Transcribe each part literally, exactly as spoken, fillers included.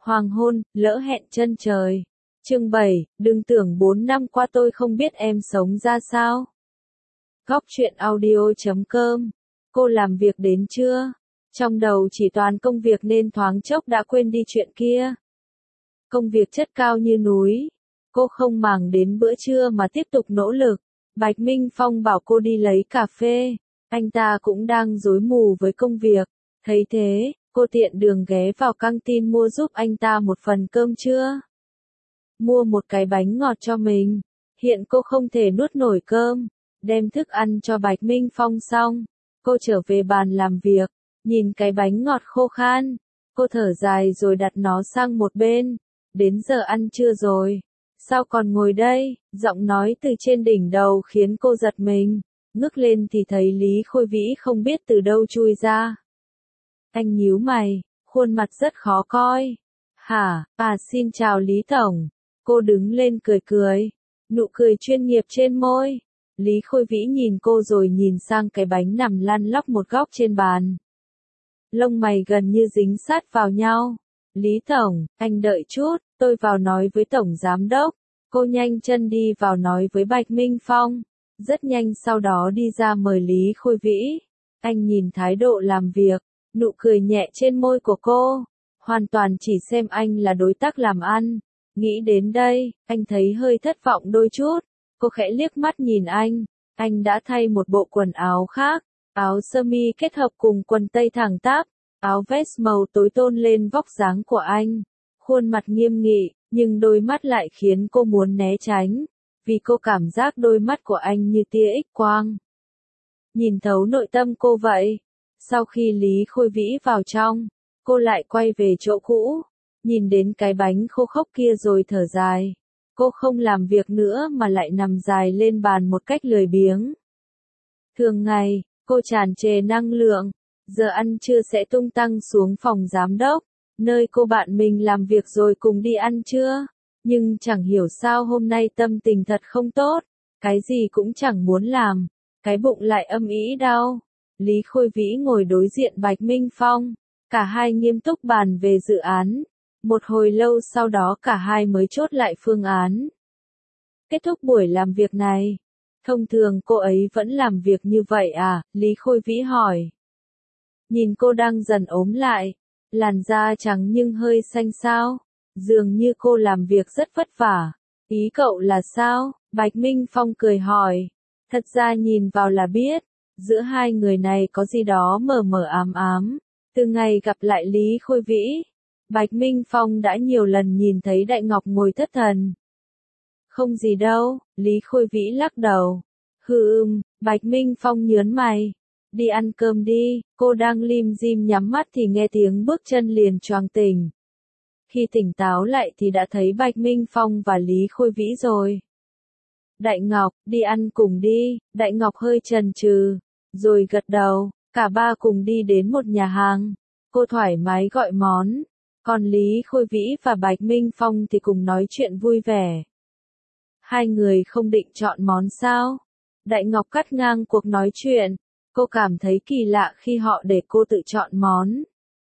Hoàng hôn, lỡ hẹn chân trời. Chương bảy, đừng tưởng bốn năm qua tôi không biết em sống ra sao. Góc truyện audio chấm com. Cô làm việc đến chưa? Trong đầu chỉ toàn công việc nên thoáng chốc đã quên đi chuyện kia. Công việc chất cao như núi. Cô không màng đến bữa trưa mà tiếp tục nỗ lực. Bạch Minh Phong bảo cô đi lấy cà phê. Anh ta cũng đang rối mù với công việc. Thấy thế, cô tiện đường ghé vào căng tin mua giúp anh ta một phần cơm trưa. Mua một cái bánh ngọt cho mình. Hiện cô không thể nuốt nổi cơm. Đem thức ăn cho Bạch Minh Phong xong. Cô trở về bàn làm việc. Nhìn cái bánh ngọt khô khan. Cô thở dài rồi đặt nó sang một bên. Đến giờ ăn trưa rồi. Sao còn ngồi đây? Giọng nói từ trên đỉnh đầu khiến cô giật mình. Ngước lên thì thấy Lý Khôi Vĩ không biết từ đâu chui ra. Anh nhíu mày, khuôn mặt rất khó coi. Hả, à xin chào Lý Tổng. Cô đứng lên cười cười. Nụ cười chuyên nghiệp trên môi. Lý Khôi Vĩ nhìn cô rồi nhìn sang cái bánh nằm lăn lóc một góc trên bàn. Lông mày gần như dính sát vào nhau. Lý Tổng, anh đợi chút, tôi vào nói với Tổng Giám Đốc. Cô nhanh chân đi vào nói với Bạch Minh Phong. Rất nhanh sau đó đi ra mời Lý Khôi Vĩ. Anh nhìn thái độ làm việc, nụ cười nhẹ trên môi của cô. Hoàn toàn chỉ xem anh là đối tác làm ăn. Nghĩ đến đây, anh thấy hơi thất vọng đôi chút. Cô khẽ liếc mắt nhìn anh. Anh đã thay một bộ quần áo khác. Áo sơ mi kết hợp cùng quần tây thẳng tắp. Áo vest màu tối tôn lên vóc dáng của anh. Khuôn mặt nghiêm nghị, nhưng đôi mắt lại khiến cô muốn né tránh. Vì cô cảm giác đôi mắt của anh như tia X quang. Nhìn thấu nội tâm cô vậy. Sau khi Lý Khôi Vĩ vào trong, cô lại quay về chỗ cũ. Nhìn đến cái bánh khô khốc kia rồi thở dài. Cô không làm việc nữa mà lại nằm dài lên bàn một cách lười biếng. Thường ngày, cô tràn trề năng lượng. Giờ ăn trưa sẽ tung tăng xuống phòng giám đốc, nơi cô bạn mình làm việc rồi cùng đi ăn trưa. Nhưng chẳng hiểu sao hôm nay tâm tình thật không tốt, cái gì cũng chẳng muốn làm, cái bụng lại âm ỉ đau. Lý Khôi Vĩ ngồi đối diện Bạch Minh Phong, cả hai nghiêm túc bàn về dự án. Một hồi lâu sau đó cả hai mới chốt lại phương án. Kết thúc buổi làm việc này, thông thường cô ấy vẫn làm việc như vậy à? Lý Khôi Vĩ hỏi. Nhìn cô đang dần ốm lại, làn da trắng nhưng hơi xanh xao. Dường như cô làm việc rất vất vả. Ý cậu là sao? Bạch Minh Phong cười hỏi. Thật ra nhìn vào là biết, giữa hai người này có gì đó mờ mờ ám ám. Từ ngày gặp lại Lý Khôi Vĩ, Bạch Minh Phong đã nhiều lần nhìn thấy Đại Ngọc ngồi thất thần. Không gì đâu, Lý Khôi Vĩ lắc đầu. Hừ ừm, Bạch Minh Phong nhớn mày. Đi ăn cơm đi, cô đang lim dim nhắm mắt thì nghe tiếng bước chân liền choàng tỉnh. Khi tỉnh táo lại thì đã thấy Bạch Minh Phong và Lý Khôi Vĩ rồi. Đại Ngọc, đi ăn cùng đi. Đại Ngọc hơi chần chừ, rồi gật đầu. Cả ba cùng đi đến một nhà hàng. Cô thoải mái gọi món. Còn Lý Khôi Vĩ và Bạch Minh Phong thì cùng nói chuyện vui vẻ. Hai người không định chọn món sao? Đại Ngọc cắt ngang cuộc nói chuyện. Cô cảm thấy kỳ lạ khi họ để cô tự chọn món.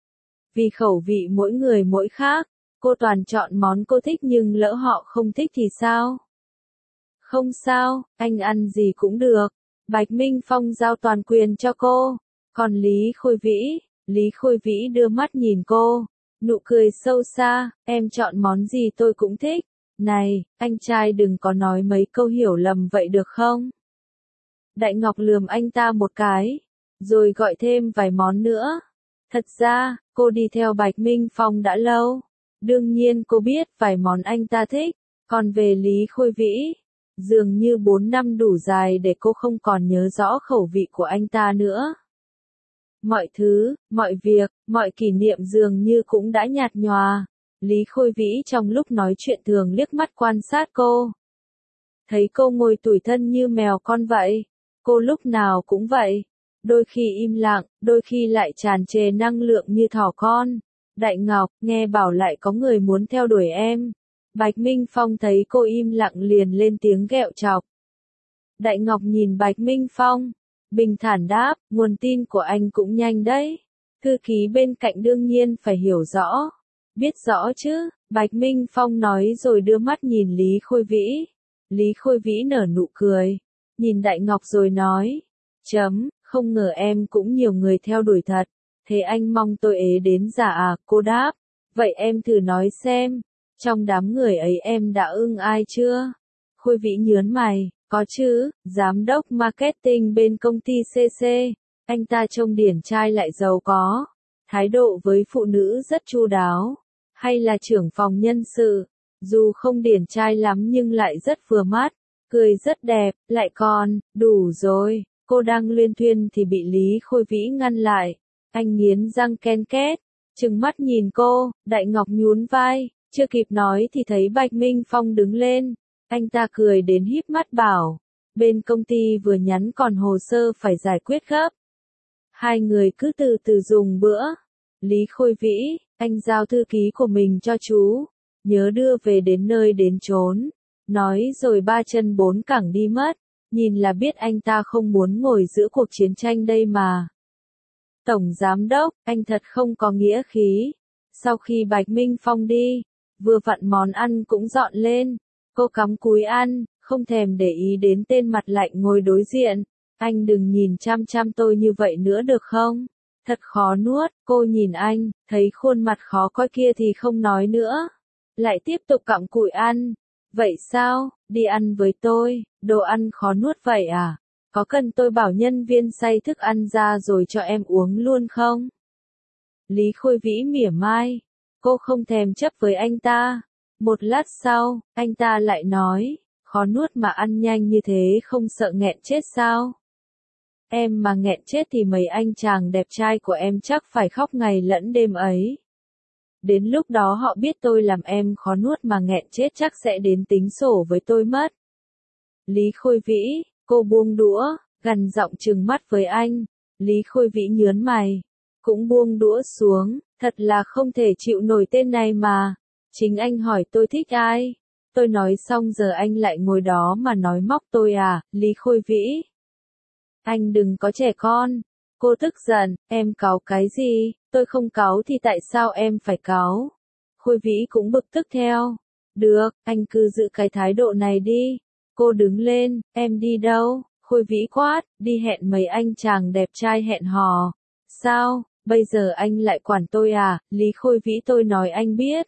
Vì khẩu vị mỗi người mỗi khác, cô toàn chọn món cô thích nhưng lỡ họ không thích thì sao? Không sao, anh ăn gì cũng được. Bạch Minh Phong giao toàn quyền cho cô. Còn Lý Khôi Vĩ, Lý Khôi Vĩ đưa mắt nhìn cô. Nụ cười sâu xa, em chọn món gì tôi cũng thích. Này, anh trai đừng có nói mấy câu hiểu lầm vậy được không? Đại Ngọc lườm anh ta một cái, rồi gọi thêm vài món nữa. Thật ra, cô đi theo Bạch Minh Phong đã lâu. Đương nhiên cô biết vài món anh ta thích. Còn về Lý Khôi Vĩ, dường như bốn năm đủ dài để cô không còn nhớ rõ khẩu vị của anh ta nữa. Mọi thứ, mọi việc, mọi kỷ niệm dường như cũng đã nhạt nhòa. Lý Khôi Vĩ trong lúc nói chuyện thường liếc mắt quan sát cô. Thấy cô ngồi tủi thân như mèo con vậy. Cô lúc nào cũng vậy. Đôi khi im lặng, đôi khi lại tràn trề năng lượng như thỏ con. Đại Ngọc, nghe bảo lại có người muốn theo đuổi em. Bạch Minh Phong thấy cô im lặng liền lên tiếng ghẹo chọc. Đại Ngọc nhìn Bạch Minh Phong, bình thản đáp, nguồn tin của anh cũng nhanh đấy. Thư ký bên cạnh đương nhiên phải hiểu rõ. Biết rõ chứ, Bạch Minh Phong nói rồi đưa mắt nhìn Lý Khôi Vĩ. Lý Khôi Vĩ nở nụ cười, nhìn Đại Ngọc rồi nói, chấm, không ngờ em cũng nhiều người theo đuổi thật, thế anh mong tôi ế đến già à, cô đáp, vậy em thử nói xem, trong đám người ấy em đã ưng ai chưa? Khôi Vĩ nhớn mày, có chứ, giám đốc marketing bên công ty xê xê, anh ta trông điển trai lại giàu có, thái độ với phụ nữ rất chu đáo, hay là trưởng phòng nhân sự, dù không điển trai lắm nhưng lại rất vừa mắt, cười rất đẹp, lại còn, đủ rồi, cô đang luyên thuyên thì bị Lý Khôi Vĩ ngăn lại, anh nghiến răng ken két, trừng mắt nhìn cô, Đại Ngọc nhún vai, chưa kịp nói thì thấy Bạch Minh Phong đứng lên, anh ta cười đến híp mắt bảo, bên công ty vừa nhắn còn hồ sơ phải giải quyết gấp. Hai người cứ từ từ dùng bữa. Lý Khôi Vĩ, anh giao thư ký của mình cho chú, nhớ đưa về đến nơi đến chốn. Nói rồi ba chân bốn cẳng đi mất, nhìn là biết anh ta không muốn ngồi giữa cuộc chiến tranh đây mà. Tổng giám đốc, anh thật không có nghĩa khí. Sau khi Bạch Minh Phong đi, vừa vặn món ăn cũng dọn lên, cô cắm cúi ăn, không thèm để ý đến tên mặt lạnh ngồi đối diện. Anh đừng nhìn chăm chăm tôi như vậy nữa được không? Thật khó nuốt, cô nhìn anh, thấy khuôn mặt khó coi kia thì không nói nữa. Lại tiếp tục cặm cụi ăn. Vậy sao, đi ăn với tôi, đồ ăn khó nuốt vậy à? Có cần tôi bảo nhân viên xay thức ăn ra rồi cho em uống luôn không? Lý Khôi Vĩ mỉa mai. Cô không thèm chấp với anh ta. Một lát sau, anh ta lại nói, khó nuốt mà ăn nhanh như thế không sợ nghẹn chết sao? Em mà nghẹn chết thì mấy anh chàng đẹp trai của em chắc phải khóc ngày lẫn đêm ấy. Đến lúc đó họ biết tôi làm em khó nuốt mà nghẹn chết chắc sẽ đến tính sổ với tôi mất. Lý Khôi Vĩ, cô buông đũa, gằn giọng trừng mắt với anh. Lý Khôi Vĩ nhớn mày, cũng buông đũa xuống, thật là không thể chịu nổi tên này mà. Chính anh hỏi tôi thích ai? Tôi nói xong giờ anh lại ngồi đó mà nói móc tôi à, Lý Khôi Vĩ. Anh đừng có trẻ con. Cô tức giận, em cáu cái gì, tôi không cáu thì tại sao em phải cáu? Khôi Vĩ cũng bực tức theo. Được, anh cứ giữ cái thái độ này đi. Cô đứng lên, em đi đâu? Khôi Vĩ quát, đi hẹn mấy anh chàng đẹp trai hẹn hò. Sao, bây giờ anh lại quản tôi à? Lý Khôi Vĩ tôi nói anh biết.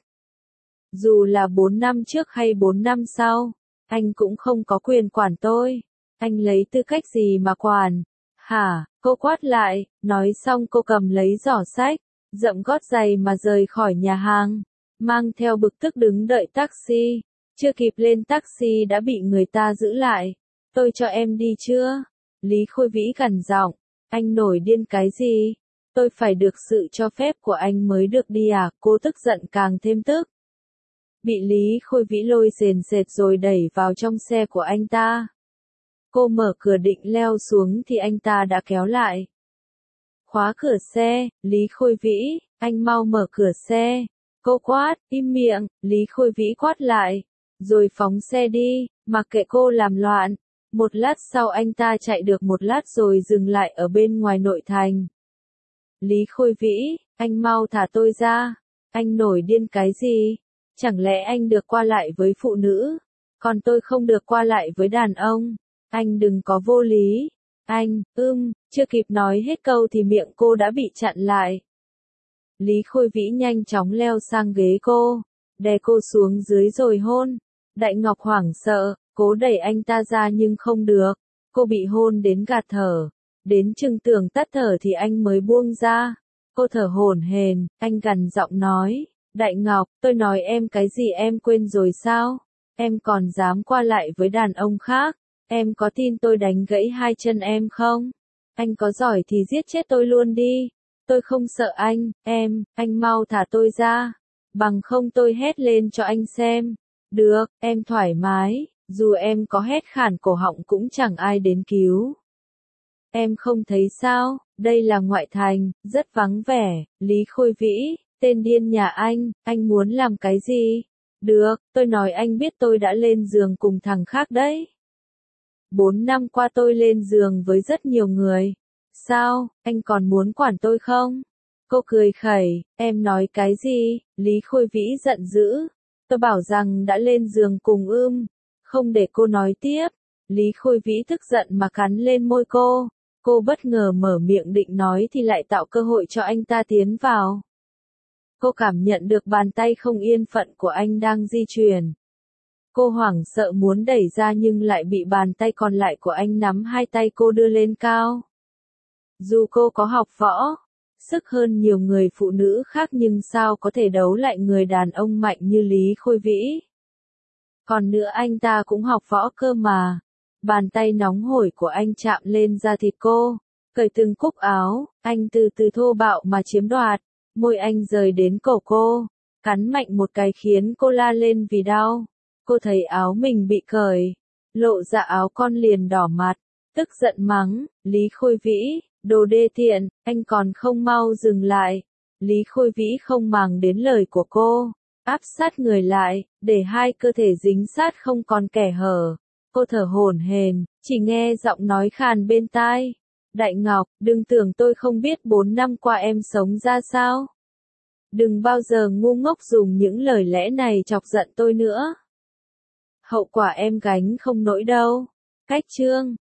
Dù là bốn năm trước hay bốn năm sau, anh cũng không có quyền quản tôi. Anh lấy tư cách gì mà quản? Hả? Cô quát lại, nói xong cô cầm lấy giỏ sách, dậm gót giày mà rời khỏi nhà hàng, mang theo bực tức đứng đợi taxi. Chưa kịp lên taxi đã bị người ta giữ lại. Tôi cho em đi chưa? Lý Khôi Vĩ gằn giọng, anh nổi điên cái gì? Tôi phải được sự cho phép của anh mới được đi à? Cô tức giận càng thêm tức. Bị Lý Khôi Vĩ lôi sền sệt rồi đẩy vào trong xe của anh ta. Cô mở cửa định leo xuống thì anh ta đã kéo lại. Khóa cửa xe, Lý Khôi Vĩ, anh mau mở cửa xe. Cô quát, im miệng, Lý Khôi Vĩ quát lại, rồi phóng xe đi, mặc kệ cô làm loạn. Một lát sau anh ta chạy được một lát rồi dừng lại ở bên ngoài nội thành. Lý Khôi Vĩ, anh mau thả tôi ra. Anh nổi điên cái gì? Chẳng lẽ anh được qua lại với phụ nữ, còn tôi không được qua lại với đàn ông? Anh đừng có vô lý. Anh, ưm, chưa kịp nói hết câu thì miệng cô đã bị chặn lại. Lý Khôi Vĩ nhanh chóng leo sang ghế cô, đè cô xuống dưới rồi hôn. Đại Ngọc hoảng sợ, cố đẩy anh ta ra nhưng không được. Cô bị hôn đến gạt thở. Đến chừng tưởng tắt thở thì anh mới buông ra. Cô thở hổn hển, anh gằn giọng nói, Đại Ngọc, tôi nói em cái gì em quên rồi sao? Em còn dám qua lại với đàn ông khác? Em có tin tôi đánh gãy hai chân em không? Anh có giỏi thì giết chết tôi luôn đi. Tôi không sợ anh, em, anh mau thả tôi ra. Bằng không tôi hét lên cho anh xem. Được, em thoải mái, dù em có hét khản cổ họng cũng chẳng ai đến cứu. Em không thấy sao, đây là ngoại thành, rất vắng vẻ. Lý Khôi Vĩ, tên điên nhà anh, anh muốn làm cái gì? Được, tôi nói anh biết tôi đã lên giường cùng thằng khác đấy. Bốn năm qua tôi lên giường với rất nhiều người. Sao, anh còn muốn quản tôi không? Cô cười khẩy, em nói cái gì? Lý Khôi Vĩ giận dữ. Tôi bảo rằng đã lên giường cùng ưm, không để cô nói tiếp. Lý Khôi Vĩ tức giận mà cắn lên môi cô. Cô bất ngờ mở miệng định nói thì lại tạo cơ hội cho anh ta tiến vào. Cô cảm nhận được bàn tay không yên phận của anh đang di chuyển. Cô hoảng sợ muốn đẩy ra nhưng lại bị bàn tay còn lại của anh nắm hai tay cô đưa lên cao. Dù cô có học võ, sức hơn nhiều người phụ nữ khác nhưng sao có thể đấu lại người đàn ông mạnh như Lý Khôi Vĩ. Còn nữa anh ta cũng học võ cơ mà. Bàn tay nóng hổi của anh chạm lên da thịt cô, cởi từng cúc áo, anh từ từ thô bạo mà chiếm đoạt, môi anh rời đến cổ cô, cắn mạnh một cái khiến cô la lên vì đau. Cô thấy áo mình bị cởi, lộ ra áo con liền đỏ mặt, tức giận mắng, Lý Khôi Vĩ, đồ đê tiện, anh còn không mau dừng lại. Lý Khôi Vĩ không màng đến lời của cô, áp sát người lại, để hai cơ thể dính sát không còn kẻ hở. Cô thở hổn hển, chỉ nghe giọng nói khàn bên tai. Đại Ngọc, đừng tưởng tôi không biết bốn năm qua em sống ra sao. Đừng bao giờ ngu ngốc dùng những lời lẽ này chọc giận tôi nữa. Hậu quả em gánh không nổi đâu. Cách chương